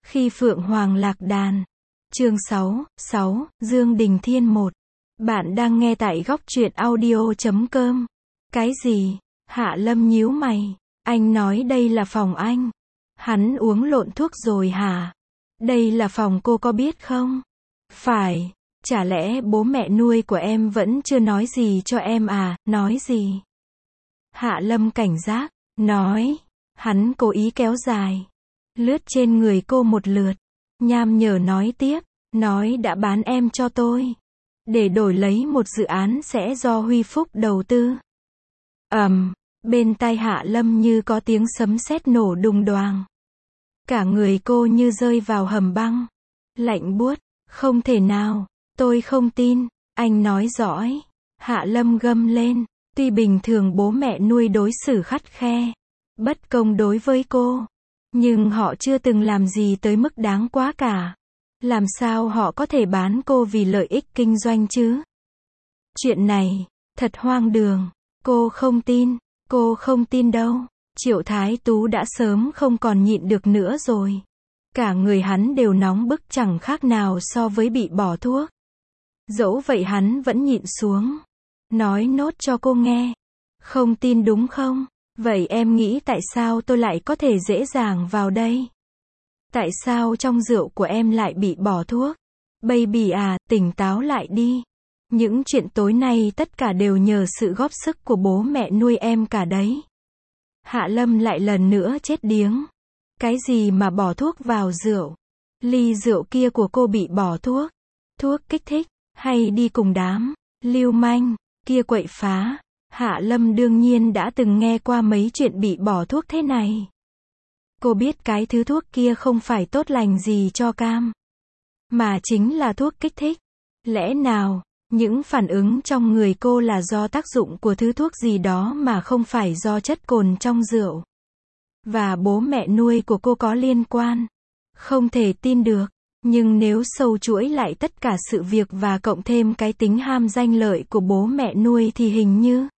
Khi Phượng Hoàng lạc đàn. Chương 6, Dương Đình Thiên 1. Bạn đang nghe tại góc truyện audio.com. Cái gì? Hạ Lâm nhíu mày. Anh nói đây là phòng anh. Hắn uống lộn thuốc rồi hả? Đây là phòng cô có biết không? Phải. Chả lẽ bố mẹ nuôi của em vẫn chưa nói gì cho em à? Nói gì? Hạ Lâm cảnh giác. Nói. Hắn cố ý kéo dài. Lướt trên người cô một lượt. Nham nhở nói tiếp. Nói đã bán em cho tôi. Để đổi lấy một dự án sẽ do Huy Phúc đầu tư. Bên tai Hạ Lâm như có tiếng sấm sét nổ đùng đoàng. Cả người cô như rơi vào hầm băng. Lạnh buốt. Không thể nào. Tôi không tin. Anh nói giỏi. Hạ Lâm gầm lên. Tuy bình thường bố mẹ nuôi đối xử khắt khe, bất công đối với cô, nhưng họ chưa từng làm gì tới mức đáng quá cả. Làm sao họ có thể bán cô vì lợi ích kinh doanh chứ? Chuyện này, thật hoang đường. Cô không tin. Cô không tin đâu. Triệu Thái Tú đã sớm không còn nhịn được nữa rồi. Cả người hắn đều nóng bức chẳng khác nào so với bị bỏ thuốc. Dẫu vậy hắn vẫn nhịn xuống. Nói nốt cho cô nghe. Không tin đúng không? Vậy em nghĩ tại sao tôi lại có thể dễ dàng vào đây? Tại sao trong rượu của em lại bị bỏ thuốc? Baby à, tỉnh táo lại đi. Những chuyện tối nay tất cả đều nhờ sự góp sức của bố mẹ nuôi em cả đấy. Hạ Lâm lại lần nữa chết điếng. Cái gì mà bỏ thuốc vào rượu? Ly rượu kia của cô bị bỏ thuốc. Thuốc kích thích, hay đi cùng đám lưu manh kia quậy phá. Hạ Lâm đương nhiên đã từng nghe qua mấy chuyện bị bỏ thuốc thế này. Cô biết cái thứ thuốc kia không phải tốt lành gì cho cam, mà chính là thuốc kích thích. Lẽ nào, những phản ứng trong người cô là do tác dụng của thứ thuốc gì đó mà không phải do chất cồn trong rượu? Và bố mẹ nuôi của cô có liên quan? Không thể tin được. Nhưng nếu sâu chuỗi lại tất cả sự việc và cộng thêm cái tính ham danh lợi của bố mẹ nuôi thì hình như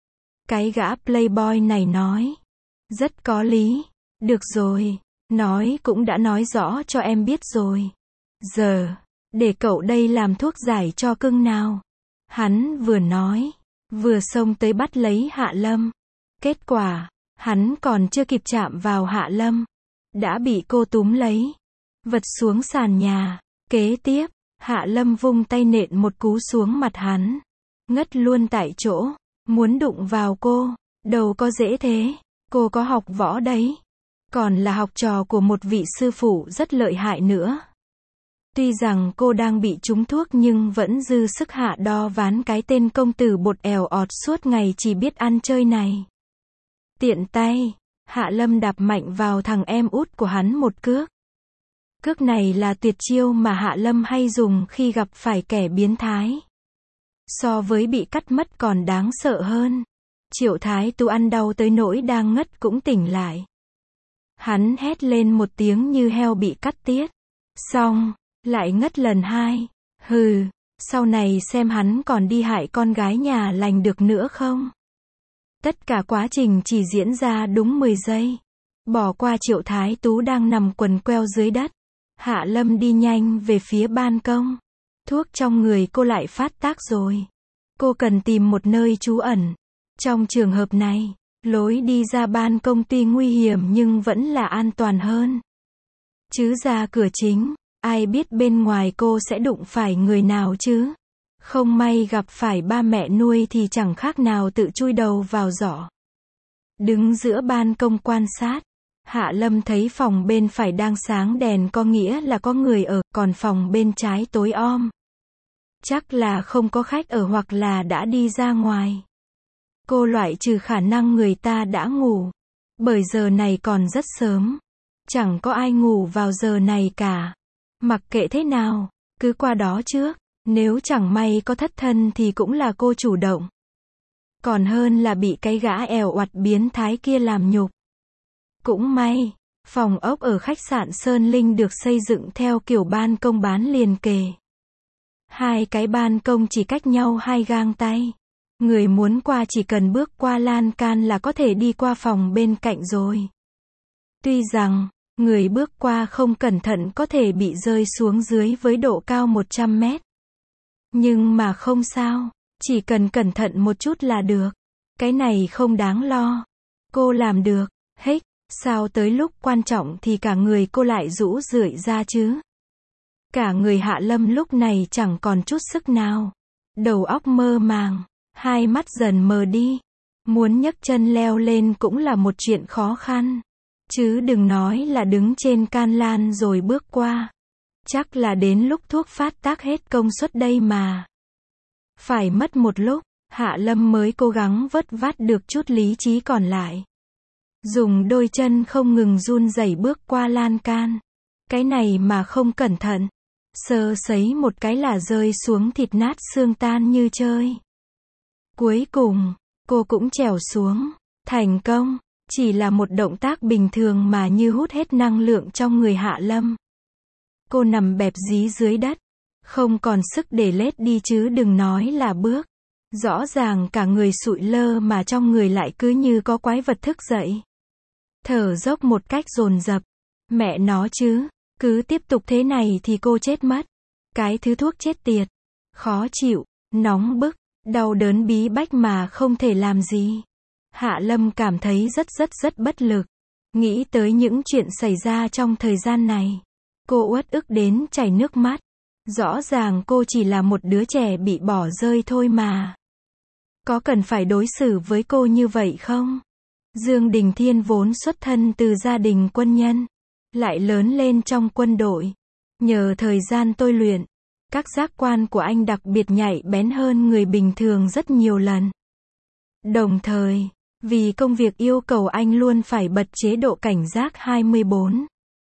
cái gã playboy này nói rất có lý. Được rồi, nói cũng đã nói rõ cho em biết rồi. Giờ, để cậu đây làm thuốc giải cho cưng nào. Hắn vừa nói, vừa xông tới bắt lấy Hạ Lâm. Kết quả, hắn còn chưa kịp chạm vào Hạ Lâm, đã bị cô túm lấy, vật xuống sàn nhà. Kế tiếp, Hạ Lâm vung tay nện một cú xuống mặt hắn. Ngất luôn tại chỗ. Muốn đụng vào cô, đâu có dễ thế. Cô có học võ đấy. Còn là học trò của một vị sư phụ rất lợi hại nữa. Tuy rằng cô đang bị trúng thuốc nhưng vẫn dư sức hạ đo ván cái tên công tử bột èo ọt suốt ngày chỉ biết ăn chơi này. Tiện tay, Hạ Lâm đạp mạnh vào thằng em út của hắn một cước. Cước này là tuyệt chiêu mà Hạ Lâm hay dùng khi gặp phải kẻ biến thái. So với bị cắt mất còn đáng sợ hơn. Triệu Thái Tú ăn đau tới nỗi đang ngất cũng tỉnh lại. Hắn hét lên một tiếng như heo bị cắt tiết. Xong, lại ngất lần hai. Hừ, sau này xem hắn còn đi hại con gái nhà lành được nữa không? Tất cả quá trình chỉ diễn ra đúng 10 giây. Bỏ qua Triệu Thái Tú đang nằm quằn queo dưới đất. Hạ Lâm đi nhanh về phía ban công. Thuốc trong người cô lại phát tác rồi. Cô cần tìm một nơi trú ẩn. Trong trường hợp này, lối đi ra ban công tuy nguy hiểm nhưng vẫn là an toàn hơn. Chứ ra cửa chính, ai biết bên ngoài cô sẽ đụng phải người nào chứ? Không may gặp phải ba mẹ nuôi thì chẳng khác nào tự chui đầu vào giỏ. Đứng giữa ban công quan sát, Hạ Lâm thấy phòng bên phải đang sáng đèn có nghĩa là có người ở, còn phòng bên trái tối om. Chắc là không có khách ở hoặc là đã đi ra ngoài. Cô loại trừ khả năng người ta đã ngủ. Bởi giờ này còn rất sớm. Chẳng có ai ngủ vào giờ này cả. Mặc kệ thế nào, cứ qua đó trước. Nếu chẳng may có thất thân thì cũng là cô chủ động. Còn hơn là bị cái gã èo oặt biến thái kia làm nhục. Cũng may, phòng ốc ở khách sạn Sơn Linh được xây dựng theo kiểu ban công bán liền kề. Hai cái ban công chỉ cách nhau 2 gang tay. Người muốn qua chỉ cần bước qua lan can là có thể đi qua phòng bên cạnh rồi. Tuy rằng, Người bước qua không cẩn thận có thể bị rơi xuống dưới với độ cao 100 mét. Nhưng mà không sao, chỉ cần cẩn thận một chút là được. Cái này không đáng lo. Cô làm được. Hếch, sao tới lúc quan trọng thì cả người cô lại rũ rượi ra chứ? Cả người Hạ Lâm lúc này chẳng còn chút sức nào. Đầu óc mơ màng, hai mắt dần mờ đi. Muốn nhấc chân leo lên cũng là một chuyện khó khăn. Chứ đừng nói là đứng trên can lan rồi bước qua. Chắc là đến lúc thuốc phát tác hết công suất đây mà. Phải mất một lúc, Hạ Lâm mới cố gắng vớt vát được chút lý trí còn lại. Dùng đôi chân không ngừng run rẩy bước qua lan can. Cái này mà không cẩn thận, sơ sẩy một cái là rơi xuống thịt nát xương tan như chơi. Cuối cùng, cô cũng trèo xuống. Thành công. Chỉ là một động tác bình thường mà như hút hết năng lượng trong người Hạ Lâm. Cô nằm bẹp dí dưới đất. Không còn sức để lết đi chứ đừng nói là bước. Rõ ràng cả người sụi lơ mà trong người lại cứ như có quái vật thức dậy. Thở dốc một cách dồn dập. Mẹ nó chứ, cứ tiếp tục thế này thì cô chết mất. Cái thứ thuốc chết tiệt. Khó chịu, nóng bức, đau đớn bí bách mà không thể làm gì. Hạ Lâm cảm thấy rất bất lực. Nghĩ tới những chuyện xảy ra trong thời gian này. Cô uất ức đến chảy nước mắt. Rõ ràng cô chỉ là một đứa trẻ bị bỏ rơi thôi mà. Có cần phải đối xử với cô như vậy không? Dương Đình Thiên vốn xuất thân từ gia đình quân nhân. Lại lớn lên trong quân đội. Nhờ thời gian tôi luyện. Các giác quan của anh đặc biệt nhạy bén hơn người bình thường rất nhiều lần. Đồng thời, vì công việc yêu cầu anh luôn phải bật chế độ cảnh giác 24.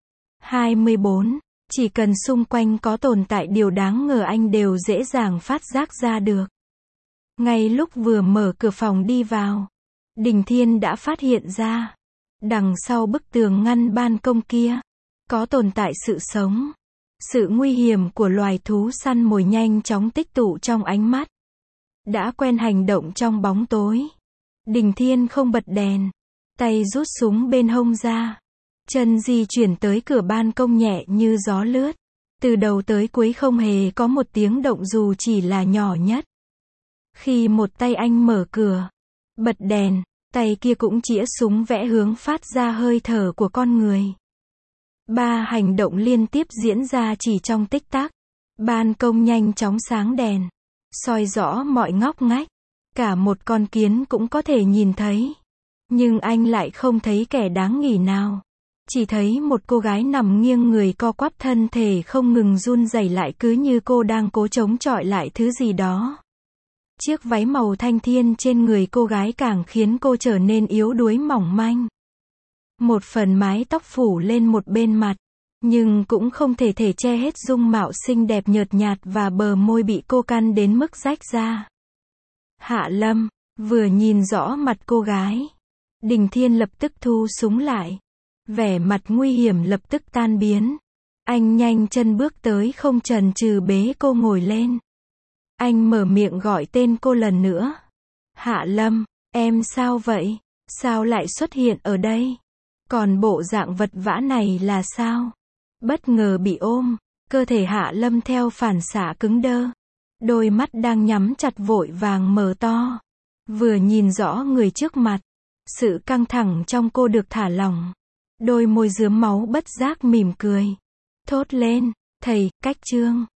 24, chỉ cần xung quanh có tồn tại điều đáng ngờ anh đều dễ dàng phát giác ra được. Ngay lúc vừa mở cửa phòng đi vào, Đình Thiên đã phát hiện ra, đằng sau bức tường ngăn ban công kia, có tồn tại sự sống. Sự nguy hiểm của loài thú săn mồi nhanh chóng tích tụ trong ánh mắt. Đã quen hành động trong bóng tối. Đình Thiên không bật đèn, tay rút súng bên hông ra. Chân di chuyển tới cửa ban công nhẹ như gió lướt. Từ đầu tới cuối không hề có một tiếng động dù chỉ là nhỏ nhất. Khi một tay anh mở cửa, bật đèn, tay kia cũng chĩa súng vẽ hướng phát ra hơi thở của con người. Ba hành động liên tiếp diễn ra chỉ trong tích tắc. Ban công nhanh chóng sáng đèn, soi rõ mọi ngóc ngách. Cả một con kiến cũng có thể nhìn thấy. Nhưng anh lại không thấy kẻ đáng nghi nào. Chỉ thấy một cô gái nằm nghiêng người co quắp thân thể không ngừng run rẩy lại cứ như cô đang cố chống chọi lại thứ gì đó. Chiếc váy màu thanh thiên trên người cô gái càng khiến cô trở nên yếu đuối mỏng manh. Một phần mái tóc phủ lên một bên mặt, nhưng cũng không thể che hết dung mạo xinh đẹp nhợt nhạt và bờ môi bị cô căn đến mức rách ra. Hạ Lâm, vừa nhìn rõ mặt cô gái, Đình Thiên lập tức thu súng lại. Vẻ mặt nguy hiểm lập tức tan biến. Anh nhanh chân bước tới không chần chừ bế cô ngồi lên. Anh mở miệng gọi tên cô lần nữa. Hạ Lâm, em sao vậy? Sao lại xuất hiện ở đây? Còn bộ dạng vật vã này là sao? Bất ngờ bị ôm, cơ thể Hạ Lâm theo phản xạ cứng đơ. Đôi mắt đang nhắm chặt vội vàng mở to. Vừa nhìn rõ người trước mặt, sự căng thẳng trong cô được thả lỏng. Đôi môi rướm máu bất giác mỉm cười. Thốt lên, thầy, cách chương.